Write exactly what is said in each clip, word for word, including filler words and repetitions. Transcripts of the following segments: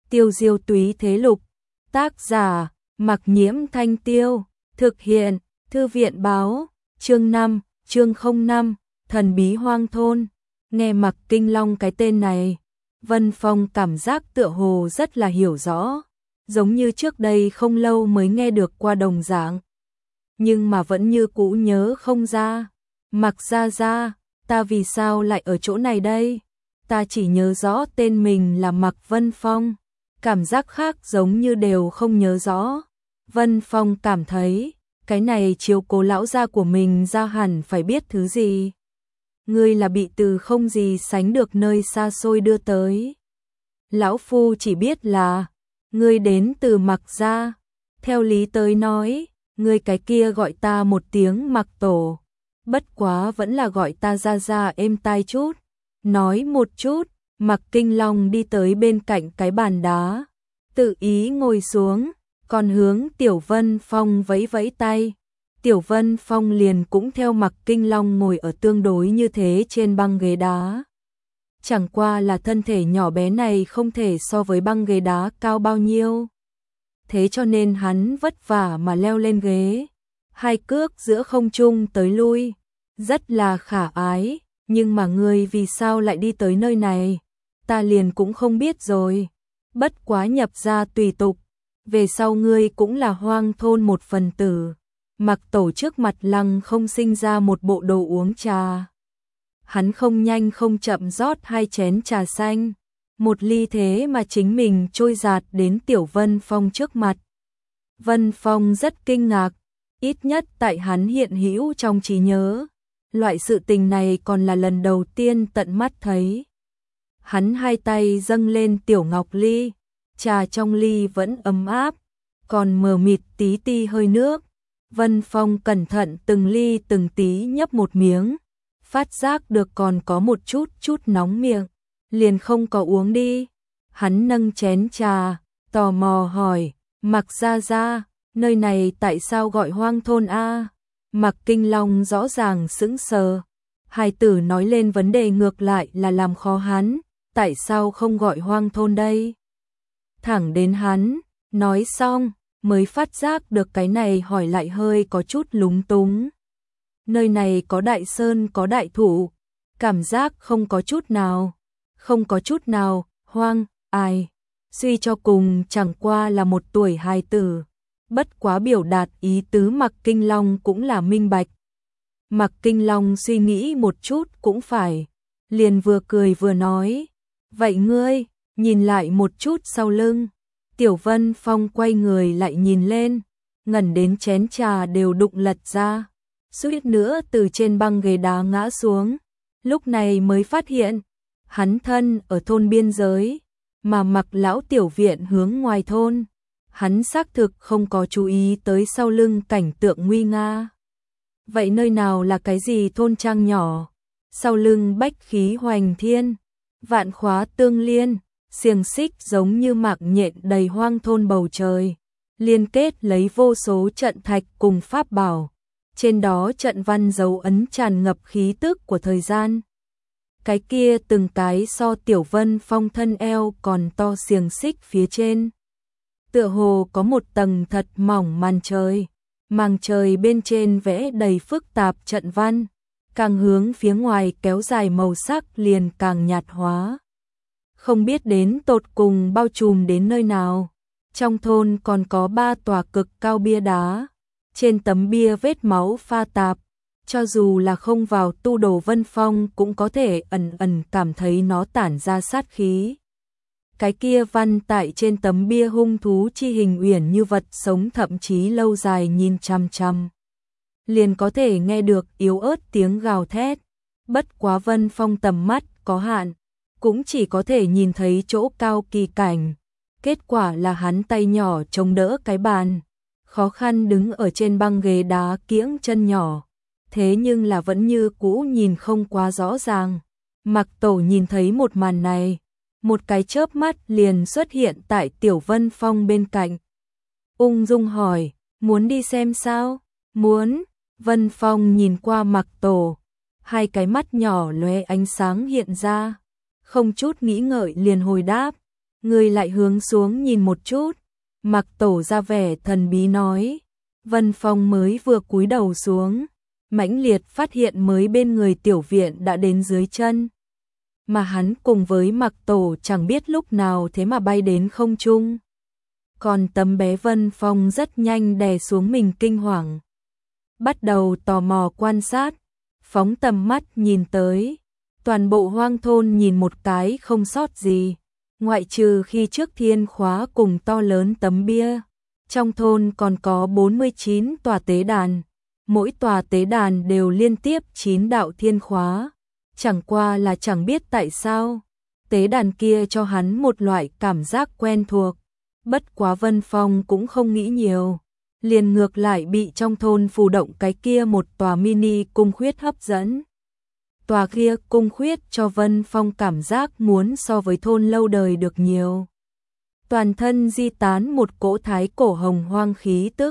Tiêu diêu túy thế lục, tác giả, Mặc Nhiễm Thanh Tiêu, thực hiện, Thư viện báo, chương năm, chương không năm, thần bí hoang thôn. Nghe Mặc Kinh Long cái tên này, Vân Phong cảm giác tựa hồ rất là hiểu rõ, giống như trước đây không lâu mới nghe được qua đồng dạng. Nhưng mà vẫn như cũ nhớ không ra. Mặc ra ra, ta vì sao lại ở chỗ này đây? Ta chỉ nhớ rõ tên mình là Mặc Vân Phong, cảm giác khác giống như đều không nhớ rõ. Vân Phong cảm thấy, cái này chiếu cố lão gia của mình ra hẳn phải biết thứ gì. Ngươi là bị từ không gì sánh được nơi xa xôi đưa tới. Lão phu chỉ biết là, ngươi đến từ Mặc gia. Theo lý tới nói, ngươi cái kia gọi ta một tiếng Mặc tổ. Bất quá vẫn là gọi ta ra ra êm tai chút. Nói một chút, Mặc Kinh Long đi tới bên cạnh cái bàn đá, tự ý ngồi xuống, còn hướng Tiểu Vân Phong vẫy vẫy tay. Tiểu Vân Phong liền cũng theo Mặc Kinh Long ngồi ở tương đối như thế trên băng ghế đá. Chẳng qua là thân thể nhỏ bé này không thể so với băng ghế đá cao bao nhiêu. Thế cho nên hắn vất vả mà leo lên ghế, hai cước giữa không trung tới lui, rất là khả ái. Nhưng mà ngươi vì sao lại đi tới nơi này? Ta liền cũng không biết rồi. Bất quá nhập ra tùy tục, về sau ngươi cũng là hoang thôn một phần tử. Mặc tổ trước mặt lăng không sinh ra một bộ đồ uống trà. Hắn không nhanh không chậm rót hai chén trà xanh, một ly thế mà chính mình trôi dạt đến Tiểu Vân Phong trước mặt. Vân Phong rất kinh ngạc, ít nhất tại hắn hiện hữu trong trí nhớ. Loại sự tình này còn là lần đầu tiên tận mắt thấy. Hắn hai tay dâng lên tiểu ngọc ly, trà trong ly vẫn ấm áp, còn mờ mịt tí ti hơi nước. Vân Phong cẩn thận từng ly từng tí nhấp một miếng, phát giác được còn có một chút chút nóng miệng, liền không có uống đi. Hắn nâng chén trà, tò mò hỏi, Mặc ra ra, nơi này tại sao gọi hoang thôn a? Mặc Kinh Long rõ ràng sững sờ, hài tử nói lên vấn đề ngược lại là làm khó hắn, tại sao không gọi hoang thôn đây? Thẳng đến hắn, nói xong, mới phát giác được cái này hỏi lại hơi có chút lúng túng. Nơi này có đại sơn có đại thụ, cảm giác không có chút nào, không có chút nào, hoang, ai, suy cho cùng chẳng qua là một tuổi hài tử. Bất quá biểu đạt ý tứ Mặc Kinh Long cũng là minh bạch. Mặc Kinh Long suy nghĩ một chút cũng phải, liền vừa cười vừa nói, vậy ngươi, nhìn lại một chút sau lưng. Tiểu Vân Phong quay người lại nhìn lên, ngẩn đến chén trà đều đụng lật ra, suýt nữa từ trên băng ghế đá ngã xuống. Lúc này mới phát hiện, hắn thân ở thôn biên giới, mà Mặc lão tiểu viện hướng ngoài thôn. Hắn xác thực không có chú ý tới sau lưng cảnh tượng nguy nga. Vậy nơi nào là cái gì thôn trang nhỏ? Sau lưng bách khí hoành thiên, vạn khóa tương liên, xiềng xích giống như mạc nhện đầy hoang thôn bầu trời, liên kết lấy vô số trận thạch cùng pháp bảo. Trên đó trận văn dấu ấn tràn ngập khí tức của thời gian. Cái kia từng cái so Tiểu Vân Phong thân eo còn to xiềng xích phía trên. Tựa hồ có một tầng thật mỏng màn trời, màng trời bên trên vẽ đầy phức tạp trận văn, càng hướng phía ngoài kéo dài màu sắc liền càng nhạt hóa. Không biết đến tột cùng bao trùm đến nơi nào. Trong thôn còn có ba tòa cực cao bia đá, trên tấm bia vết máu pha tạp, cho dù là không vào tu đồ Vân Phong cũng có thể ẩn ẩn cảm thấy nó tản ra sát khí. Cái kia văn tại trên tấm bia hung thú chi hình uyển như vật sống, thậm chí lâu dài nhìn chăm chăm, liền có thể nghe được yếu ớt tiếng gào thét. Bất quá Vân Phong tầm mắt có hạn, cũng chỉ có thể nhìn thấy chỗ cao kỳ cảnh. Kết quả là hắn tay nhỏ chống đỡ cái bàn, khó khăn đứng ở trên băng ghế đá kiễng chân nhỏ, thế nhưng là vẫn như cũ nhìn không quá rõ ràng. Mặc tổ nhìn thấy một màn này, một cái chớp mắt liền xuất hiện tại Tiểu Vân Phong bên cạnh. Ung dung hỏi, muốn đi xem sao? Muốn. Vân Phong nhìn qua Mặc tổ, hai cái mắt nhỏ lóe ánh sáng hiện ra, không chút nghĩ ngợi liền hồi đáp, Người lại hướng xuống nhìn một chút. Mặc Tổ ra vẻ thần bí nói. Vân Phong mới vừa cúi đầu xuống, mãnh liệt phát hiện mới bên người tiểu viện đã đến dưới chân. Mà hắn cùng với Mặc Tổ chẳng biết lúc nào thế mà bay đến không trung. Còn tấm bé Vân Phong rất nhanh đè xuống mình kinh hoàng. Bắt đầu tò mò quan sát, phóng tầm mắt nhìn tới. Toàn bộ hoang thôn nhìn một cái không sót gì. Ngoại trừ khi trước thiên khóa cùng to lớn tấm bia. Trong thôn còn có bốn mươi chín tòa tế đàn. Mỗi tòa tế đàn đều liên tiếp chín đạo thiên khóa. Chẳng qua là chẳng biết tại sao. Tế đàn kia cho hắn một loại cảm giác quen thuộc. Bất quá Vân Phong cũng không nghĩ nhiều. Liền ngược lại bị trong thôn phù động cái kia một tòa mini cung khuyết hấp dẫn. Tòa kia cung khuyết cho Vân Phong cảm giác muốn so với thôn lâu đời được nhiều. Toàn thân di tán một cỗ thái cổ hồng hoang khí tức.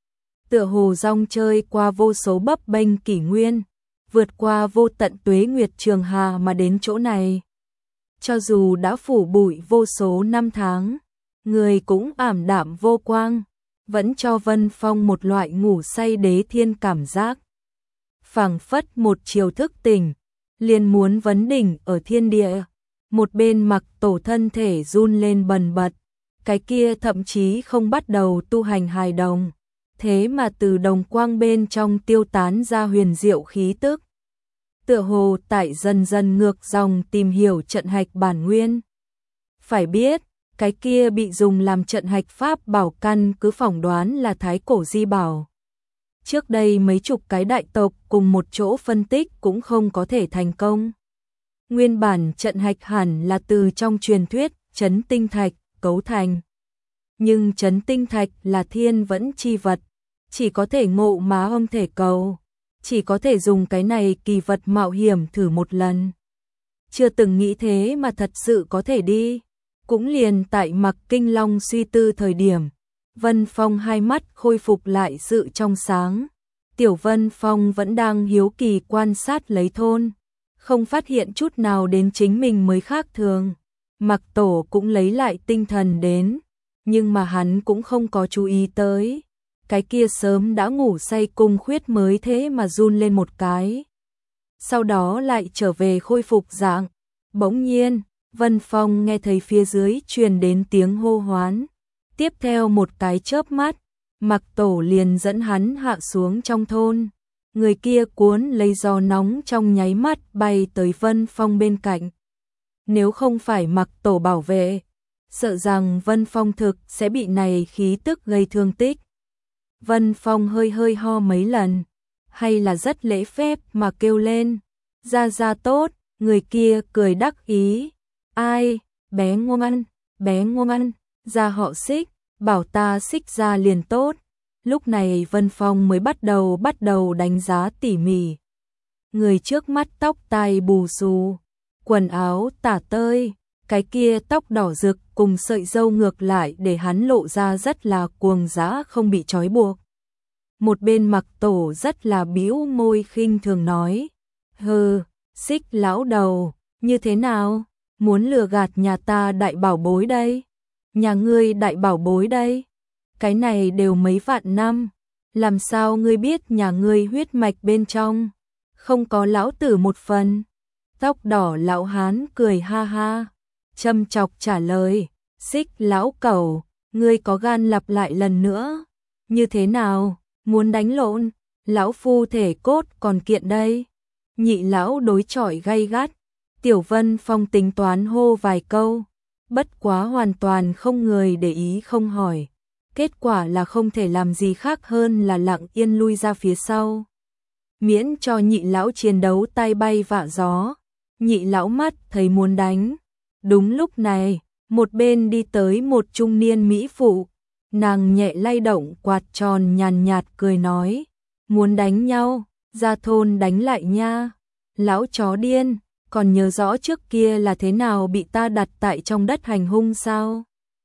Tựa hồ rong chơi qua vô số bấp bênh kỷ nguyên, vượt qua vô tận tuế nguyệt trường hà mà đến chỗ này. Cho dù đã phủ bụi vô số năm tháng, người cũng ảm đạm vô quang, vẫn cho Vân Phong một loại ngủ say đế thiên cảm giác. Phảng phất một chiều thức tỉnh, liền muốn vấn đỉnh ở thiên địa. Một bên Mặc Tổ thân thể run lên bần bật, cái kia thậm chí không bắt đầu tu hành hài đồng, thế mà từ đồng quang bên trong tiêu tán ra huyền diệu khí tức. Tựa hồ tại dần dần ngược dòng tìm hiểu trận hạch bản nguyên. Phải biết, cái kia bị dùng làm trận hạch pháp bảo căn cứ phỏng đoán là thái cổ di bảo. Trước đây mấy chục cái đại tộc cùng một chỗ phân tích cũng không có thể thành công. Nguyên bản trận hạch hẳn là từ trong truyền thuyết chấn tinh thạch cấu thành. Nhưng chấn tinh thạch là thiên vẫn chi vật, chỉ có thể ngộ mà không thể cầu, chỉ có thể dùng cái này kỳ vật mạo hiểm thử một lần. Chưa từng nghĩ thế mà thật sự có thể đi. Cũng liền tại Mặc Kinh Long suy tư thời điểm, Vân Phong hai mắt khôi phục lại sự trong sáng. Tiểu Vân Phong vẫn đang hiếu kỳ quan sát lấy thôn, không phát hiện chút nào đến chính mình mới khác thường. Mặc Tổ cũng lấy lại tinh thần đến, nhưng mà hắn cũng không có chú ý tới. Cái kia sớm đã ngủ say cung khuyết mới thế mà run lên một cái. Sau đó lại trở về khôi phục dạng. Bỗng nhiên, Vân Phong nghe thấy phía dưới truyền đến tiếng hô hoán. Tiếp theo một cái chớp mắt, Mặc Tổ liền dẫn hắn hạ xuống trong thôn. Người kia cuốn lấy gió nóng trong nháy mắt bay tới Vân Phong bên cạnh. Nếu không phải Mặc Tổ bảo vệ, sợ rằng Vân Phong thực sẽ bị này khí tức gây thương tích. Vân Phong hơi hơi ho mấy lần, hay là rất lễ phép mà kêu lên. Ra ra tốt, người kia cười đắc ý. Ai, bé ngoan, bé ngoan, ra họ Xích, bảo ta Xích ra liền tốt. Lúc này Vân Phong mới bắt đầu bắt đầu đánh giá tỉ mỉ. Người trước mắt tóc tai bù xù, quần áo tả tơi, cái kia tóc đỏ rực cùng sợi râu ngược lại để hắn lộ ra rất là cuồng dã không bị trói buộc. Một bên Mặc Tổ rất là bĩu môi khinh thường nói. Hừ, Xích lão đầu, như thế nào? Muốn lừa gạt nhà ta đại bảo bối đây? Nhà ngươi đại bảo bối đây? Cái này đều mấy vạn năm, làm sao ngươi biết nhà ngươi huyết mạch bên trong không có lão tử một phần? Tóc đỏ lão hán cười ha ha, châm chọc trả lời. Xích lão cẩu, ngươi có gan lặp lại lần nữa? Như thế nào? Muốn đánh lộn? Lão phu thể cốt còn kiện đây. Nhị lão đối chọi gay gắt. Tiểu Vân Phong tính toán hô vài câu, bất quá hoàn toàn không người để ý không hỏi. Kết quả là không thể làm gì khác hơn là lặng yên lui ra phía sau. Miễn cho nhị lão chiến đấu tay bay vạ gió. Nhị lão mắt thấy muốn đánh. Đúng lúc này, một bên đi tới một trung niên mỹ phụ. Nàng nhẹ lay động quạt tròn nhàn nhạt cười nói. Muốn đánh nhau, ra thôn đánh lại nha. Lão chó điên, còn nhớ rõ trước kia là thế nào bị ta đặt tại trong đất hành hung sao?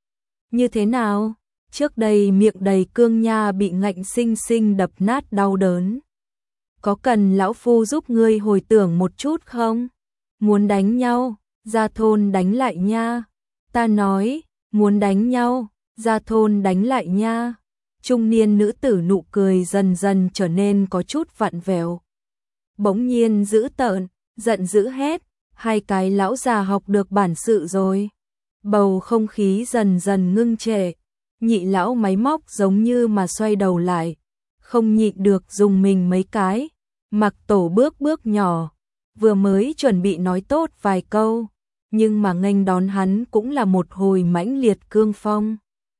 Như thế nào? Trước đây miệng đầy cương nha bị ngạnh sinh sinh đập nát đau đớn. Có cần lão phu giúp ngươi hồi tưởng một chút không? Muốn đánh nhau, ra thôn đánh lại nha. Ta nói, muốn đánh nhau, ra thôn đánh lại nha. Trung niên nữ tử nụ cười dần dần trở nên có chút vặn vẹo. Bỗng nhiên dữ tợn, giận dữ hét, hai cái lão già học được bản sự rồi. Bầu không khí dần dần ngưng trệ, nhị lão máy móc giống như mà xoay đầu lại, không nhịn được dùng mình mấy cái. Mặc Tổ bước bước nhỏ, vừa mới chuẩn bị nói tốt vài câu, nhưng mà nghênh đón hắn cũng là một hồi mãnh liệt cương phong.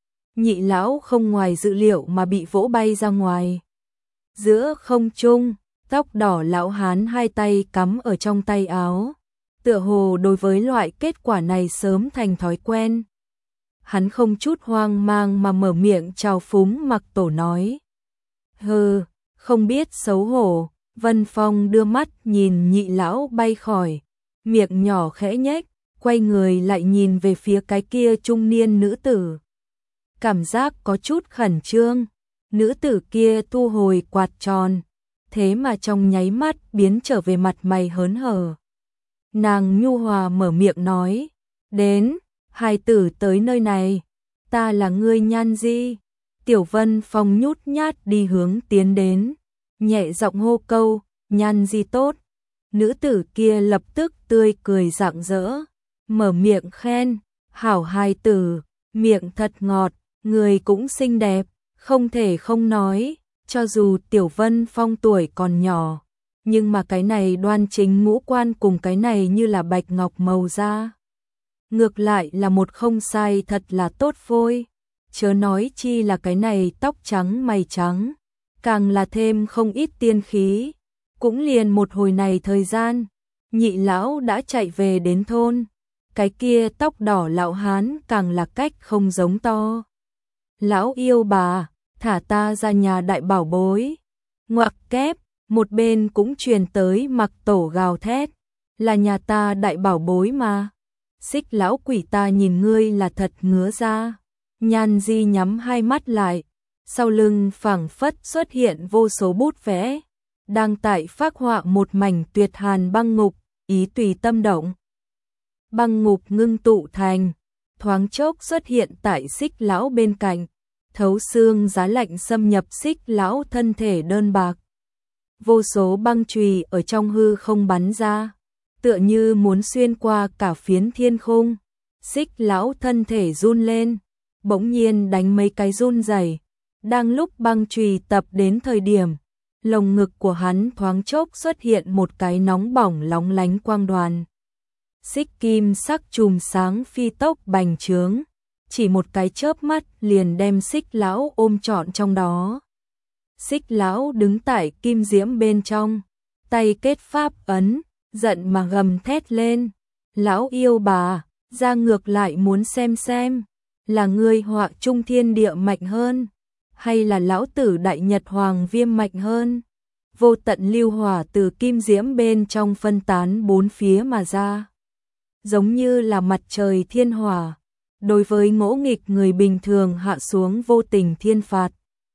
Nhị lão không ngoài dự liệu mà bị vỗ bay ra ngoài. Giữa không trung, tóc đỏ lão hán hai tay cắm ở trong tay áo, tựa hồ đối với loại kết quả này sớm thành thói quen. Hắn không chút hoang mang mà mở miệng chào phúng Mặc Tổ nói. Hừ, không biết xấu hổ. Vân Phong đưa mắt nhìn nhị lão bay khỏi, miệng nhỏ khẽ nhếch, quay người lại nhìn về phía cái kia trung niên nữ tử. Cảm giác có chút khẩn trương, nữ tử kia thu hồi quạt tròn, thế mà trong nháy mắt biến trở về mặt mày hớn hở. Nàng nhu hòa mở miệng nói, đến, hài tử tới nơi này, ta là ngươi Nhan Di. Tiểu Vân Phong nhút nhát đi hướng tiến đến, nhẹ giọng hô câu, Nhan Di tốt. Nữ tử kia lập tức tươi cười rạng rỡ, mở miệng khen, hảo hài tử, miệng thật ngọt, người cũng xinh đẹp, không thể không nói, cho dù Tiểu Vân Phong tuổi còn nhỏ, nhưng mà cái này đoan chính ngũ quan cùng cái này như là bạch ngọc màu da. Ngược lại là một không sai thật là tốt phôi, chớ nói chi là cái này tóc trắng mày trắng, càng là thêm không ít tiên khí. Cũng liền một hồi này thời gian, nhị lão đã chạy về đến thôn, cái kia tóc đỏ lão hán càng là cách không giống to. Lão yêu bà, thả ta ra nhà đại bảo bối. Ngoặc kép, một bên cũng truyền tới Mặc Tổ gào thét, là nhà ta đại bảo bối mà. Xích lão quỷ, ta nhìn ngươi là thật ngứa ra. Nhan Di nhắm hai mắt lại, sau lưng phảng phất xuất hiện vô số bút vẽ, đang tại phác họa một mảnh tuyệt hàn băng ngục, ý tùy tâm động. Băng ngục ngưng tụ thành, thoáng chốc xuất hiện tại Xích lão bên cạnh, thấu xương giá lạnh xâm nhập Xích lão thân thể đơn bạc. Vô số băng chùy ở trong hư không bắn ra, tựa như muốn xuyên qua cả phiến thiên khung. Xích lão thân thể run lên, bỗng nhiên đánh mấy cái run rẩy. Đang lúc băng chùy tập đến thời điểm, lồng ngực của hắn thoáng chốc xuất hiện một cái nóng bỏng lóng lánh quang đoàn. Xích kim sắc chùm sáng phi tốc bành trướng, chỉ một cái chớp mắt liền đem Xích lão ôm trọn trong đó. Xích lão đứng tại kim diễm bên trong, tay kết pháp ấn, giận mà gầm thét lên, lão yêu bà, ra ngược lại muốn xem xem, là ngươi họa trung thiên địa mạnh hơn, hay là lão tử đại nhật hoàng viêm mạnh hơn. Vô tận lưu hỏa từ kim diễm bên trong phân tán bốn phía mà ra, giống như là mặt trời thiên hỏa, đối với ngỗ nghịch người bình thường hạ xuống vô tình thiên phạt.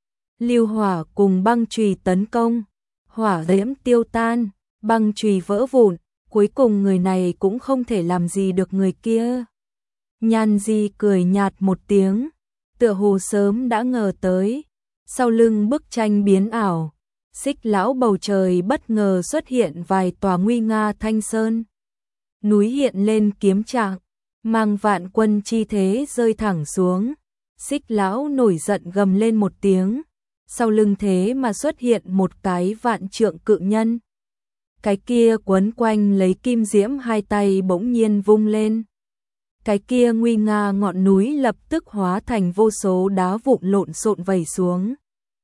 Lưu hỏa cùng băng chùy tấn công, hỏa diễm tiêu tan, băng chùy vỡ vụn, cuối cùng người này cũng không thể làm gì được người kia. Nhan Di cười nhạt một tiếng, tựa hồ sớm đã ngờ tới. Sau lưng bức tranh biến ảo, Xích lão bầu trời bất ngờ xuất hiện vài tòa nguy nga thanh sơn. Núi hiện lên kiếm trạng, mang vạn quân chi thế rơi thẳng xuống. Xích lão nổi giận gầm lên một tiếng, sau lưng thế mà xuất hiện một cái vạn trượng cự nhân. Cái kia quấn quanh lấy kim diễm hai tay bỗng nhiên vung lên. Cái kia nguy nga ngọn núi lập tức hóa thành vô số đá vụn lộn xộn vẩy xuống.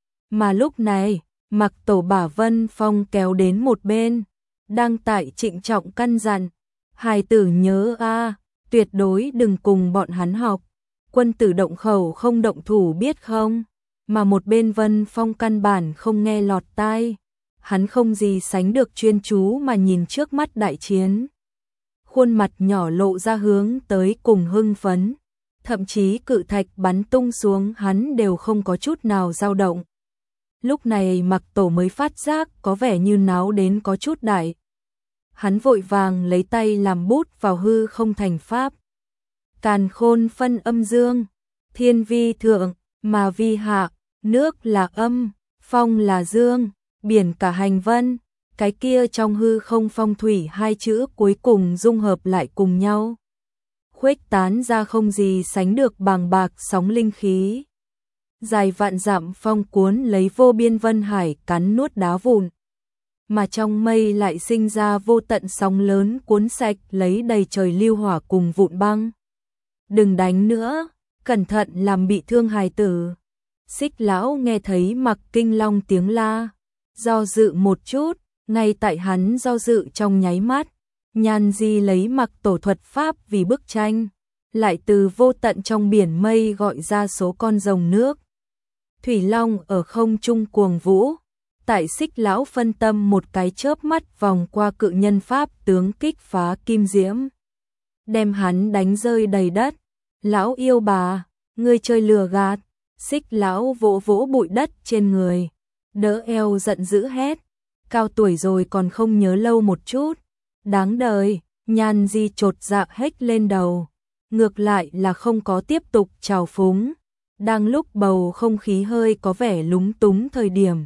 Mà lúc này, Mặc Tổ bả Vân Phong kéo đến một bên, đang tại trịnh trọng căn dặn, hài tử nhớ a, tuyệt đối đừng cùng bọn hắn học, quân tử động khẩu không động thủ biết không. Mà một bên Vân Phong căn bản không nghe lọt tai, hắn không gì sánh được chuyên chú mà nhìn trước mắt đại chiến. Khuôn mặt nhỏ lộ ra hướng tới cùng hưng phấn, thậm chí cự thạch bắn tung xuống hắn đều không có chút nào dao động. Lúc này Mặc Tổ mới phát giác có vẻ như náo đến có chút đại. Hắn vội vàng lấy tay làm bút vào hư không thành pháp. càn khôn phân âm dương, thiên vi thượng, mà vi hạ, nước là âm, phong là dương, biển cả hành vân, cái kia trong hư không phong thủy hai chữ cuối cùng dung hợp lại cùng nhau. Khuếch tán ra không gì sánh được bàng bạc sóng linh khí. Dài vạn dặm phong cuốn lấy vô biên vân hải cắn nuốt đá vụn. Mà trong mây lại sinh ra vô tận sóng lớn cuốn sạch lấy đầy trời lưu hỏa cùng vụn băng. Đừng đánh nữa, cẩn thận làm bị thương hài tử. Xích lão nghe thấy Mặc Kinh Long tiếng la, do dự một chút, ngay tại hắn do dự trong nháy mắt, Nhan Di lấy Mặc tổ thuật pháp vì bức tranh, lại từ vô tận trong biển mây gọi ra số con rồng nước. Thủy Long ở không trung cuồng vũ, tại Xích lão phân tâm một cái chớp mắt vòng qua cự nhân pháp tướng kích phá kim diễm, đem hắn đánh rơi đầy đất. Lão yêu bà, ngươi chơi lừa gạt. Xích lão vỗ vỗ bụi đất trên người, đỡ eo giận dữ hét, cao tuổi rồi còn không nhớ lâu một chút, đáng đời. Nhan Di chột dạ hếch lên đầu, ngược lại là không có tiếp tục trào phúng. Đang lúc bầu không khí hơi có vẻ lúng túng thời điểm,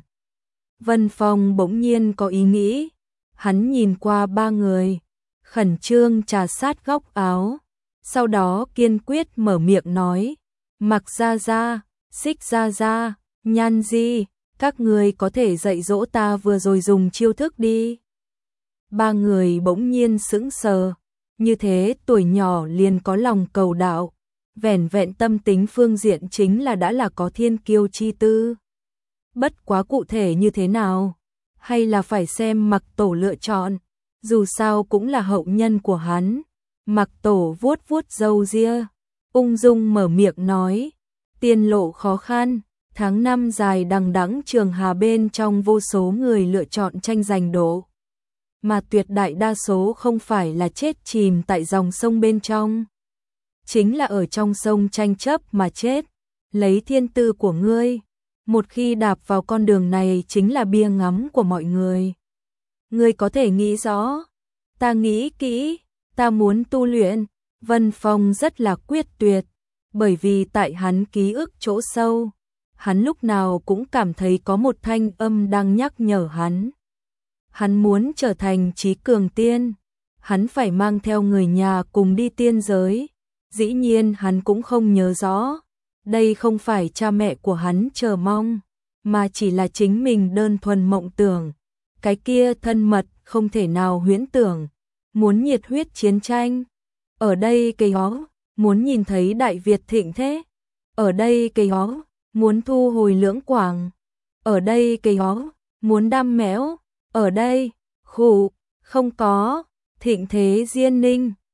Vân Phong bỗng nhiên có ý nghĩ, hắn nhìn qua ba người, khẩn trương trà sát góc áo, sau đó kiên quyết mở miệng nói, Mặc gia gia, Xích gia gia, Nhan Di, các người có thể dạy dỗ ta vừa rồi dùng chiêu thức đi. Ba người bỗng nhiên sững sờ, như thế tuổi nhỏ liền có lòng cầu đạo, vẻn vẹn tâm tính phương diện chính là đã là có thiên kiêu chi tư. Bất quá cụ thể như thế nào, hay là phải xem Mặc tổ lựa chọn, dù sao cũng là hậu nhân của hắn. Mặc tổ vuốt vuốt râu ria, ung dung mở miệng nói, tiên lộ khó khăn, tháng năm dài đằng đẵng trường hà bên trong vô số người lựa chọn tranh giành độ, mà tuyệt đại đa số không phải là chết chìm tại dòng sông bên trong, chính là ở trong sông tranh chấp mà chết. Lấy thiên tư của ngươi, một khi đạp vào con đường này chính là bia ngắm của mọi người. Ngươi có thể nghĩ rõ, ta nghĩ kỹ, ta muốn tu luyện. Vân Phong rất là quyết tuyệt, bởi vì tại hắn ký ức chỗ sâu, hắn lúc nào cũng cảm thấy có một thanh âm đang nhắc nhở hắn. Hắn muốn trở thành trí cường tiên, hắn phải mang theo người nhà cùng đi tiên giới. Dĩ nhiên hắn cũng không nhớ rõ, đây không phải cha mẹ của hắn chờ mong, mà chỉ là chính mình đơn thuần mộng tưởng. Cái kia thân mật không thể nào huyễn tưởng, muốn nhiệt huyết chiến tranh. Ở đây cây hó, muốn nhìn thấy Đại Việt thịnh thế. Ở đây cây hó, muốn thu hồi Lưỡng Quảng. Ở đây cây hó, muốn đam méo. Ở đây, khủ, không có, thịnh thế Diên Ninh.